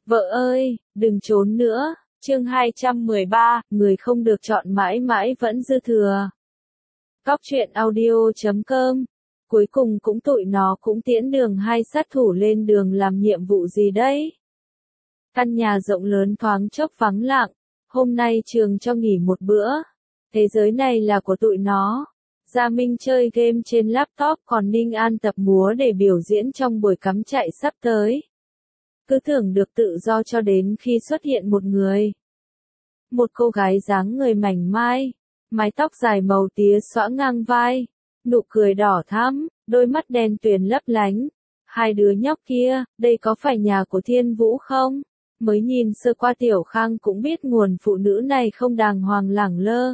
Vợ ơi, đừng trốn nữa. Chương 213, người không được chọn mãi mãi vẫn dư thừa. Góc truyện audio.com. Cuối cùng cũng tụi nó cũng tiễn đường hai sát thủ lên đường làm nhiệm vụ gì đấy. Căn nhà rộng lớn thoáng chốc vắng lặng. Hôm nay trường cho nghỉ một bữa. Thế giới này là của tụi nó. Gia Minh chơi game trên laptop, còn Ninh An tập múa để biểu diễn trong buổi cắm trại sắp tới. Cứ tưởng được tự do cho đến khi xuất hiện một người. Một cô gái dáng người mảnh mai, mái tóc dài màu tía xõa ngang vai, nụ cười đỏ thắm, đôi mắt đen tuyền lấp lánh. Hai đứa nhóc kia, đây có phải nhà của Thiên Vũ không? Mới nhìn sơ qua Tiểu Khang cũng biết nguồn phụ nữ này không đàng hoàng lẳng lơ.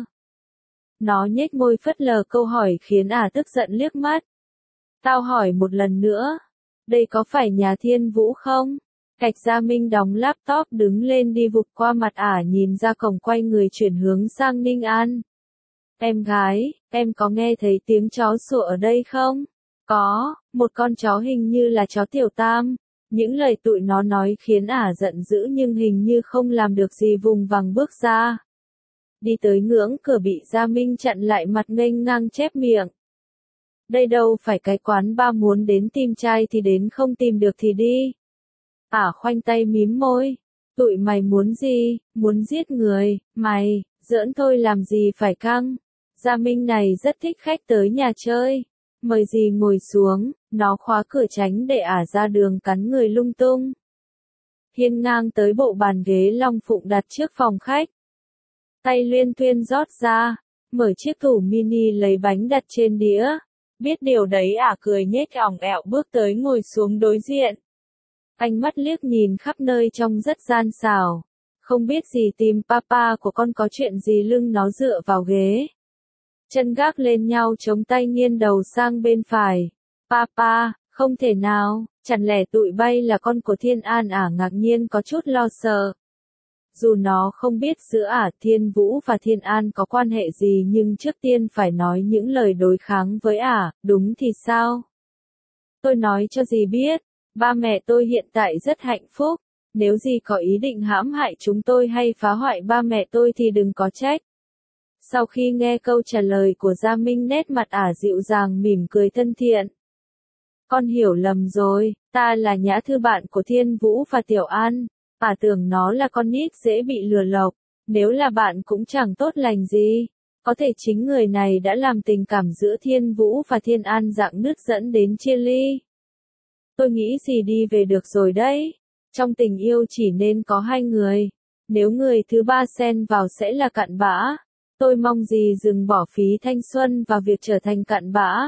Nó nhếch môi phớt lờ câu hỏi khiến tức giận liếc mắt. Tao hỏi một lần nữa, đây có phải nhà Thiên Vũ không? Cạch Gia Minh đóng laptop đứng lên đi vụt qua mặt nhìn ra cổng, quay người chuyển hướng sang Ninh An. Em gái, em có nghe thấy tiếng chó sủa ở đây không? Có, một con chó hình như là chó Tiểu Tam. Những lời tụi nó nói khiến giận dữ nhưng hình như không làm được gì, vùng vằng bước ra. Đi tới ngưỡng cửa bị Gia Minh chặn lại, mặt nghênh ngang chép miệng. Đây đâu phải cái quán bar, muốn đến tìm trai thì đến, không tìm được thì đi. Khoanh tay mím môi. Tụi mày muốn gì? Muốn giết người? Mày, giỡn thôi làm gì phải căng. Gia Minh này rất thích khách tới nhà chơi. Mời gì ngồi xuống, nó khóa cửa tránh để ra đường cắn người lung tung. Hiên ngang tới bộ bàn ghế long phụng đặt trước phòng khách. Tay luyên thuyên rót ra, mở chiếc tủ mini lấy bánh đặt trên đĩa. Biết điều đấy cười nhếch ỏng ẹo bước tới ngồi xuống đối diện. Ánh mắt liếc nhìn khắp nơi trông rất gian xảo. Không biết gì tìm papa của con có chuyện gì, lưng nó dựa vào ghế. Chân gác lên nhau chống tay nghiêng đầu sang bên phải. Papa, không thể nào, chẳng lẽ tụi bay là con của Thiên An ngạc nhiên có chút lo sợ. Dù nó không biết giữa Thiên Vũ và Thiên An có quan hệ gì, nhưng trước tiên phải nói những lời đối kháng với đúng thì sao? Tôi nói cho dì biết. Ba mẹ tôi hiện tại rất hạnh phúc, nếu dì có ý định hãm hại chúng tôi hay phá hoại ba mẹ tôi thì đừng có trách. Sau khi nghe câu trả lời của Gia Minh, nét mặt dịu dàng mỉm cười thân thiện. Con hiểu lầm rồi, ta là Nhã Thư, bạn của Thiên Vũ và Tiểu An. Tưởng nó là con nít dễ bị lừa lọc, nếu là bạn cũng chẳng tốt lành gì. Có thể chính người này đã làm tình cảm giữa Thiên Vũ và Thiên An rạn nứt dẫn đến chia ly. Tôi nghĩ gì đi về được rồi đấy. Trong tình yêu chỉ nên có hai người. Nếu người thứ ba xen vào sẽ là cặn bã. Tôi mong gì dừng bỏ phí thanh xuân vào việc trở thành cặn bã.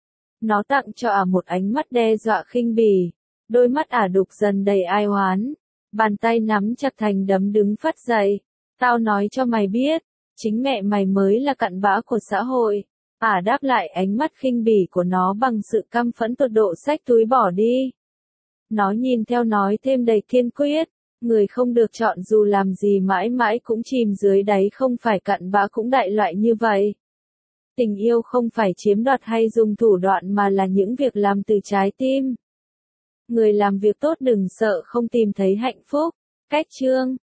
Nó tặng cho một ánh mắt đe dọa khinh bỉ. Đôi mắt đục dần đầy ai oán. Bàn tay nắm chặt thành đấm đứng phắt dậy. Tao nói cho mày biết, chính mẹ mày mới là cặn bã của xã hội. Đáp lại ánh mắt khinh bỉ của nó bằng sự căm phẫn tột độ, xách túi bỏ đi. Nó nhìn theo nói thêm đầy kiên quyết, người không được chọn dù làm gì mãi mãi cũng chìm dưới đáy, không phải cặn bã cũng đại loại như vậy. Tình yêu không phải chiếm đoạt hay dùng thủ đoạn mà là những việc làm từ trái tim. Người làm việc tốt đừng sợ không tìm thấy hạnh phúc. Cách chương